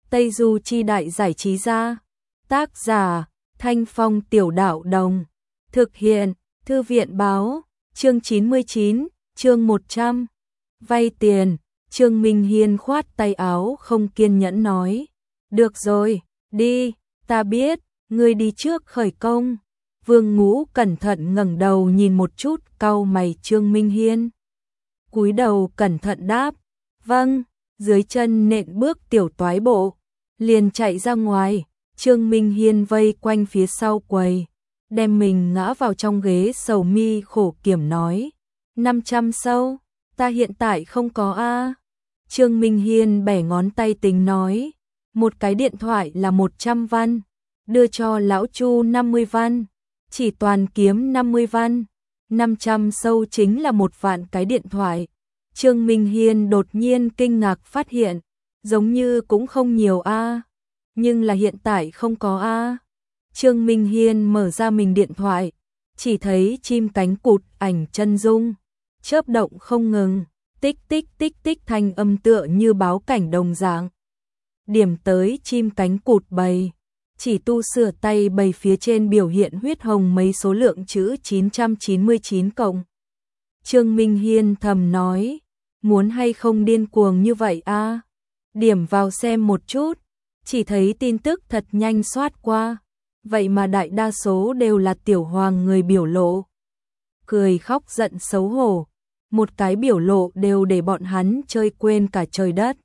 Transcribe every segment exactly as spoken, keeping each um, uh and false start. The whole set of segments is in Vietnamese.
Tây Du Chi Đại Giải Trí Gia. Tác giả, Thanh Phong Tiểu Đạo Đồng. Thực hiện, Thư viện Báo. Chương chín mươi chín, chương một trăm. Vay tiền. Trương Minh Hiên khoát tay áo không kiên nhẫn nói. Được rồi, đi, ta biết, ngươi đi trước khởi công. Vương Ngũ cẩn thận ngẩng đầu nhìn một chút, cau mày. Trương Minh Hiên cúi đầu cẩn thận đáp. Vâng, dưới chân nện bước tiểu toái bộ, liền chạy ra ngoài. Trương Minh Hiên vây quanh phía sau quầy, đem mình ngã vào trong ghế, sầu mi khổ kiểm nói. năm trăm sâu, ta hiện tại không có a. Trương Minh Hiên bẻ ngón tay tính nói. Một cái điện thoại là một trăm văn, đưa cho lão Chu năm mươi văn, chỉ toàn kiếm năm mươi văn, năm trăm sâu chính là một vạn cái điện thoại. Trương Minh Hiên đột nhiên kinh ngạc phát hiện, giống như cũng không nhiều a, nhưng là hiện tại không có a. Trương Minh Hiên mở ra mình điện thoại, chỉ thấy chim cánh cụt ảnh chân dung, chớp động không ngừng, tích tích tích tích thanh âm tựa như báo cảnh đồng dạng. Điểm tới chim cánh cụt bầy, chỉ tu sửa tay bầy phía trên biểu hiện huyết hồng mấy số lượng chữ chín trăm chín mươi chín cộng. Trương Minh Hiên thầm nói, muốn hay không điên cuồng như vậy a? Điểm vào xem một chút, chỉ thấy tin tức thật nhanh xoát qua, vậy mà đại đa số đều là tiểu hoàng người biểu lộ. Cười khóc giận xấu hổ, một cái biểu lộ đều để bọn hắn chơi quên cả trời đất.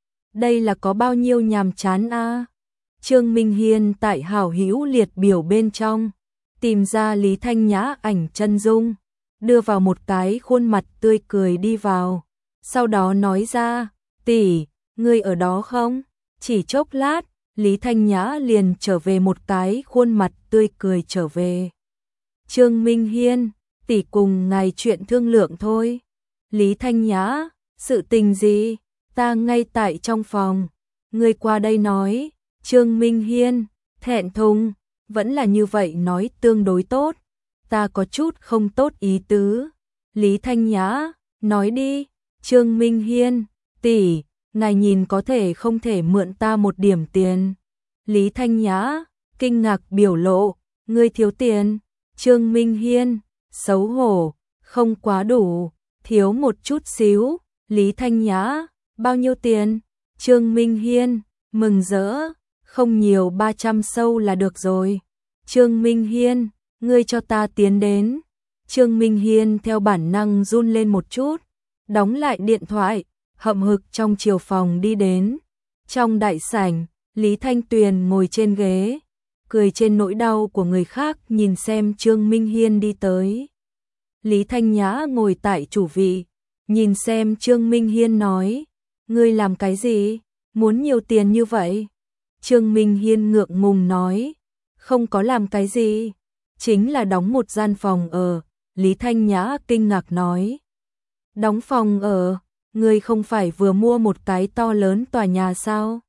Đây là có bao nhiêu nhàm chán a? Trương Minh Hiên tại hảo hữu liệt biểu bên trong, tìm ra Lý Thanh Nhã ảnh chân dung, đưa vào một cái khuôn mặt tươi cười đi vào. Sau đó nói ra, tỷ, ngươi ở đó không? Chỉ chốc lát, Lý Thanh Nhã liền trở về một cái khuôn mặt tươi cười trở về. Trương Minh Hiên, tỷ cùng ngài chuyện thương lượng thôi. Lý Thanh Nhã, sự tình gì? Ta ngay tại trong phòng, ngươi qua đây nói. Trương Minh Hiên, thẹn thùng, vẫn là như vậy nói tương đối tốt. Ta có chút không tốt ý tứ. Lý Thanh Nhã, nói đi. Trương Minh Hiên, tỷ, ngài nhìn có thể không thể mượn ta một điểm tiền. Lý Thanh Nhã, kinh ngạc biểu lộ, ngươi thiếu tiền. Trương Minh Hiên, xấu hổ, không quá đủ, thiếu một chút xíu. Lý Thanh Nhã, bao nhiêu tiền? Trương Minh Hiên, mừng rỡ, không nhiều, ba trăm sâu là được rồi. Trương Minh Hiên, ngươi cho ta tiến đến. Trương Minh Hiên theo bản năng run lên một chút, đóng lại điện thoại, hậm hực trong chiều phòng đi đến. Trong đại sảnh, Lý Thanh Tuyền ngồi trên ghế, cười trên nỗi đau của người khác, nhìn xem Trương Minh Hiên đi tới. Lý Thanh Nhã ngồi tại chủ vị, nhìn xem Trương Minh Hiên nói, ngươi làm cái gì? Muốn nhiều tiền như vậy? Trương Minh Hiên ngượng ngùng nói, không có làm cái gì, chính là đóng một gian phòng ở. Lý Thanh Nhã kinh ngạc nói, đóng phòng ở? Ngươi không phải vừa mua một cái to lớn tòa nhà sao?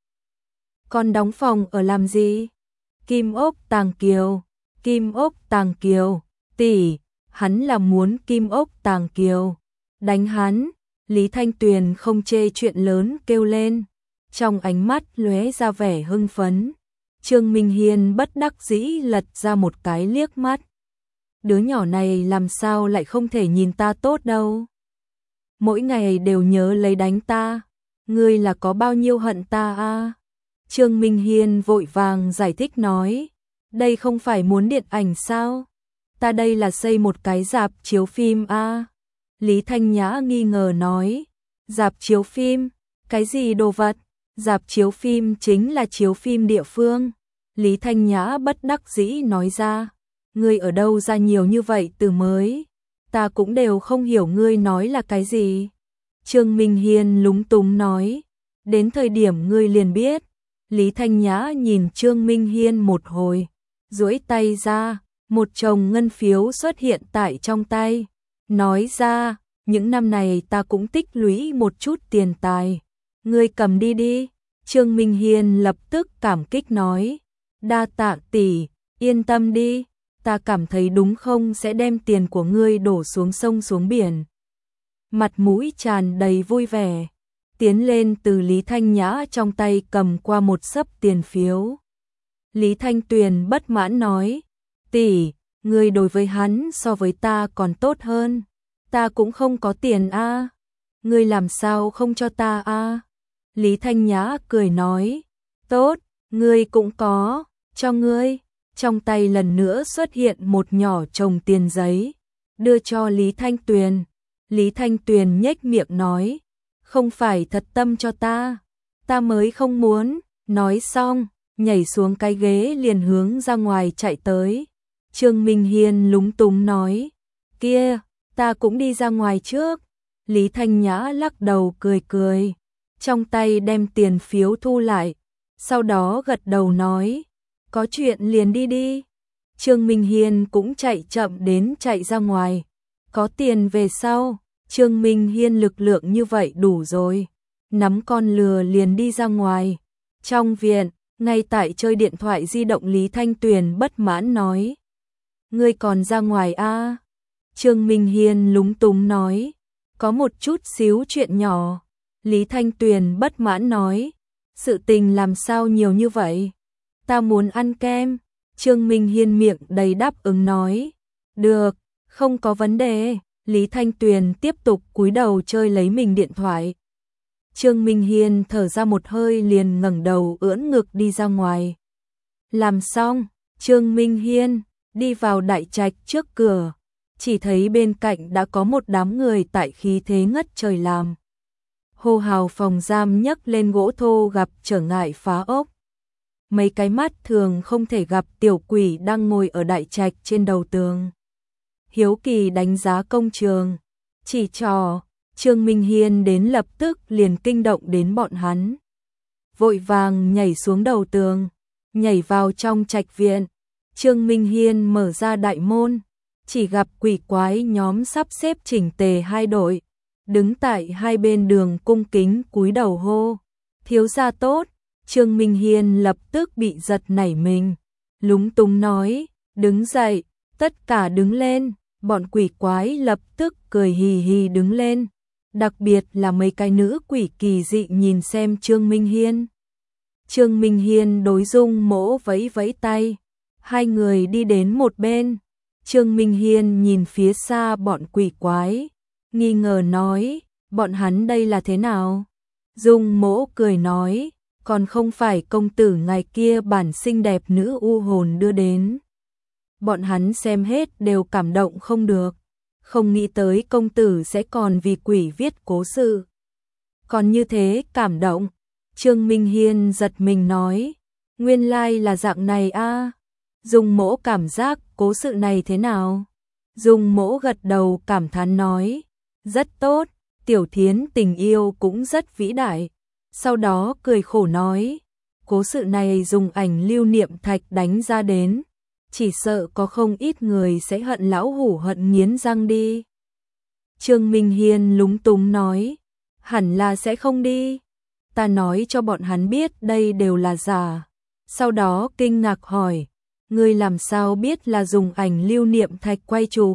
Còn đóng phòng ở làm gì? Kim ốc Tàng Kiều, Kim ốc Tàng Kiều, tỷ, hắn là muốn Kim ốc Tàng Kiều. Đánh hắn. Lý Thanh Tuyền không chê chuyện lớn kêu lên, trong ánh mắt lóe ra vẻ hưng phấn. Trương Minh Hiên bất đắc dĩ lật ra một cái liếc mắt. Đứa nhỏ này làm sao lại không thể nhìn ta tốt đâu. Mỗi ngày đều nhớ lấy đánh ta, ngươi là có bao nhiêu hận ta a? Trương Minh Hiên vội vàng giải thích nói, đây không phải muốn điện ảnh sao? Ta đây là xây một cái rạp chiếu phim a. Lý Thanh Nhã nghi ngờ nói, rạp chiếu phim, cái gì đồ vật? Rạp chiếu phim chính là chiếu phim địa phương. Lý Thanh Nhã bất đắc dĩ nói ra, ngươi ở đâu ra nhiều như vậy từ mới? Ta cũng đều không hiểu ngươi nói là cái gì. Trương Minh Hiên lúng túng nói, đến thời điểm ngươi liền biết. Lý Thanh Nhã nhìn Trương Minh Hiên một hồi, duỗi tay ra, một chồng ngân phiếu xuất hiện tại trong tay, nói ra, những năm này ta cũng tích lũy một chút tiền tài, ngươi cầm đi đi. Trương Minh Hiên lập tức cảm kích nói, đa tạ tỷ, yên tâm đi, ta cảm thấy đúng không sẽ đem tiền của ngươi đổ xuống sông xuống biển. Mặt mũi tràn đầy vui vẻ, tiến lên từ Lý Thanh Nhã trong tay cầm qua một xấp tiền phiếu. Lý Thanh Tuyền bất mãn nói, tỷ, người đối với hắn so với ta còn tốt hơn, ta cũng không có tiền a, à. Ngươi làm sao không cho ta a? À? Lý Thanh Nhã cười nói, tốt, ngươi cũng có, cho ngươi. Trong tay lần nữa xuất hiện một nhỏ chồng tiền giấy, đưa cho Lý Thanh Tuyền. Lý Thanh Tuyền nhếch miệng nói, không phải thật tâm cho ta, ta mới không muốn. Nói xong, nhảy xuống cái ghế liền hướng ra ngoài chạy tới. Trương Minh Hiên lúng túng nói, kia, ta cũng đi ra ngoài trước. Lý Thanh Nhã lắc đầu cười cười, trong tay đem tiền phiếu thu lại, sau đó gật đầu nói, có chuyện liền đi đi. Trương Minh Hiên cũng chạy chậm đến chạy ra ngoài, có tiền về sau, Trương Minh Hiên lực lượng như vậy đủ rồi, nắm con lừa liền đi ra ngoài. Trong viện, ngay tại chơi điện thoại di động Lý Thanh Tuyền bất mãn nói, ngươi còn ra ngoài a? À? Trương Minh Hiên lúng túng nói, có một chút xíu chuyện nhỏ. Lý Thanh Tuyền bất mãn nói, sự tình làm sao nhiều như vậy? Ta muốn ăn kem. Trương Minh Hiên miệng đầy đáp ứng nói, được, không có vấn đề. Lý Thanh Tuyền tiếp tục cúi đầu chơi lấy mình điện thoại. Trương Minh Hiên thở ra một hơi liền ngẩng đầu ưỡn ngực đi ra ngoài. Làm xong, Trương Minh Hiên đi vào đại trạch trước cửa, chỉ thấy bên cạnh đã có một đám người tại khí thế ngất trời làm. Hô hào phòng giam nhấc lên gỗ thô gặp trở ngại phá ốc. Mấy cái mắt thường không thể gặp tiểu quỷ đang ngồi ở đại trạch trên đầu tường. Hiếu kỳ đánh giá công trường, chỉ trò, Trương Minh Hiên đến lập tức liền kinh động đến bọn hắn. Vội vàng nhảy xuống đầu tường, nhảy vào trong trạch viện. Trương Minh Hiên mở ra đại môn, chỉ gặp quỷ quái nhóm sắp xếp chỉnh tề hai đội, đứng tại hai bên đường cung kính cúi đầu hô, thiếu gia tốt. Trương Minh Hiên lập tức bị giật nảy mình, lúng túng nói, đứng dậy, tất cả đứng lên. Bọn quỷ quái lập tức cười hì hì đứng lên, đặc biệt là mấy cái nữ quỷ kỳ dị nhìn xem Trương Minh Hiên. Trương Minh Hiên đối Dung Mỗ vẫy vẫy tay, hai người đi đến một bên. Trương Minh Hiên nhìn phía xa bọn quỷ quái, nghi ngờ nói, bọn hắn đây là thế nào? Dung Mỗ cười nói, còn không phải công tử ngày kia bản xinh đẹp nữ u hồn đưa đến. Bọn hắn xem hết đều cảm động không được, không nghĩ tới công tử sẽ còn vì quỷ viết cố sự. Còn như thế cảm động. Trương Minh Hiên giật mình nói, nguyên lai là dạng này a. À. Dung Mỗ cảm giác cố sự này thế nào? Dung Mỗ gật đầu cảm thán nói, rất tốt, Tiểu Thiến tình yêu cũng rất vĩ đại. Sau đó cười khổ nói, cố sự này dùng ảnh lưu niệm thạch đánh ra đến, chỉ sợ có không ít người sẽ hận lão hủ hận nghiến răng đi. Trương Minh Hiên lúng túng nói, hẳn là sẽ không đi. Ta nói cho bọn hắn biết đây đều là giả. Sau đó kinh ngạc hỏi, ngươi làm sao biết là dùng ảnh lưu niệm thạch quay chụp?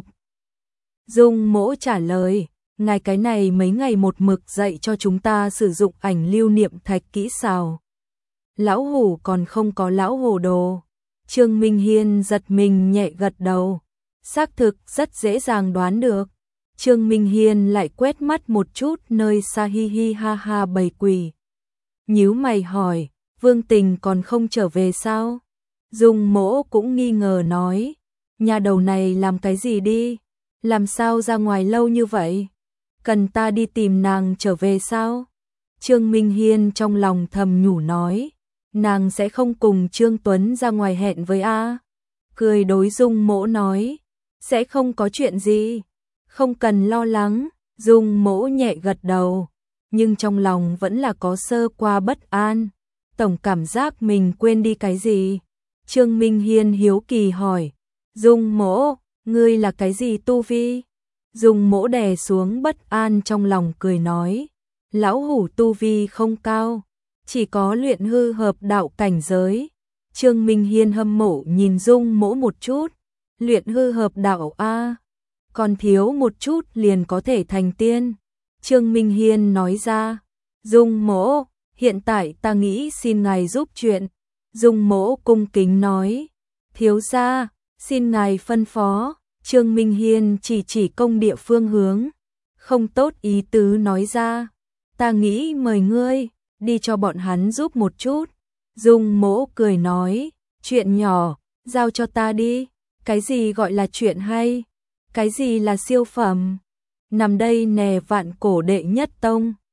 Dung Mỗ trả lời, ngài cái này mấy ngày một mực dạy cho chúng ta sử dụng ảnh lưu niệm thạch kỹ xảo. Lão hủ còn không có lão hồ đồ. Trương Minh Hiên giật mình nhẹ gật đầu, xác thực rất dễ dàng đoán được. Trương Minh Hiên lại quét mắt một chút nơi xa hi hi ha ha bầy quỷ. Nhíu mày hỏi, Vương Tình còn không trở về sao? Dung Mỗ cũng nghi ngờ nói, nhà đầu này làm cái gì đi? Làm sao ra ngoài lâu như vậy? Cần ta đi tìm nàng trở về sao? Trương Minh Hiên trong lòng thầm nhủ nói, nàng sẽ không cùng Trương Tuấn ra ngoài hẹn với A. Cười đối Dung Mỗ nói, sẽ không có chuyện gì, không cần lo lắng. Dung Mỗ nhẹ gật đầu, nhưng trong lòng vẫn là có sơ qua bất an, tổng cảm giác mình quên đi cái gì. Trương Minh Hiên hiếu kỳ hỏi, Dung Mỗ, ngươi là cái gì tu vi? Dung Mỗ đè xuống bất an trong lòng cười nói, lão hủ tu vi không cao, chỉ có luyện hư hợp đạo cảnh giới. Trương Minh Hiên hâm mộ nhìn Dung Mỗ một chút, luyện hư hợp đạo a, còn thiếu một chút liền có thể thành tiên. Trương Minh Hiên nói ra, Dung Mỗ, hiện tại ta nghĩ xin ngài giúp chuyện. Dung Mỗ cung kính nói, thiếu gia, xin ngài phân phó. Trương Minh Hiên chỉ chỉ công địa phương hướng, không tốt ý tứ nói ra, ta nghĩ mời ngươi đi cho bọn hắn giúp một chút. Dung Mỗ cười nói, chuyện nhỏ, giao cho ta đi. Cái gì gọi là chuyện hay? Cái gì là siêu phẩm? Nằm đây nè vạn cổ đệ nhất tông.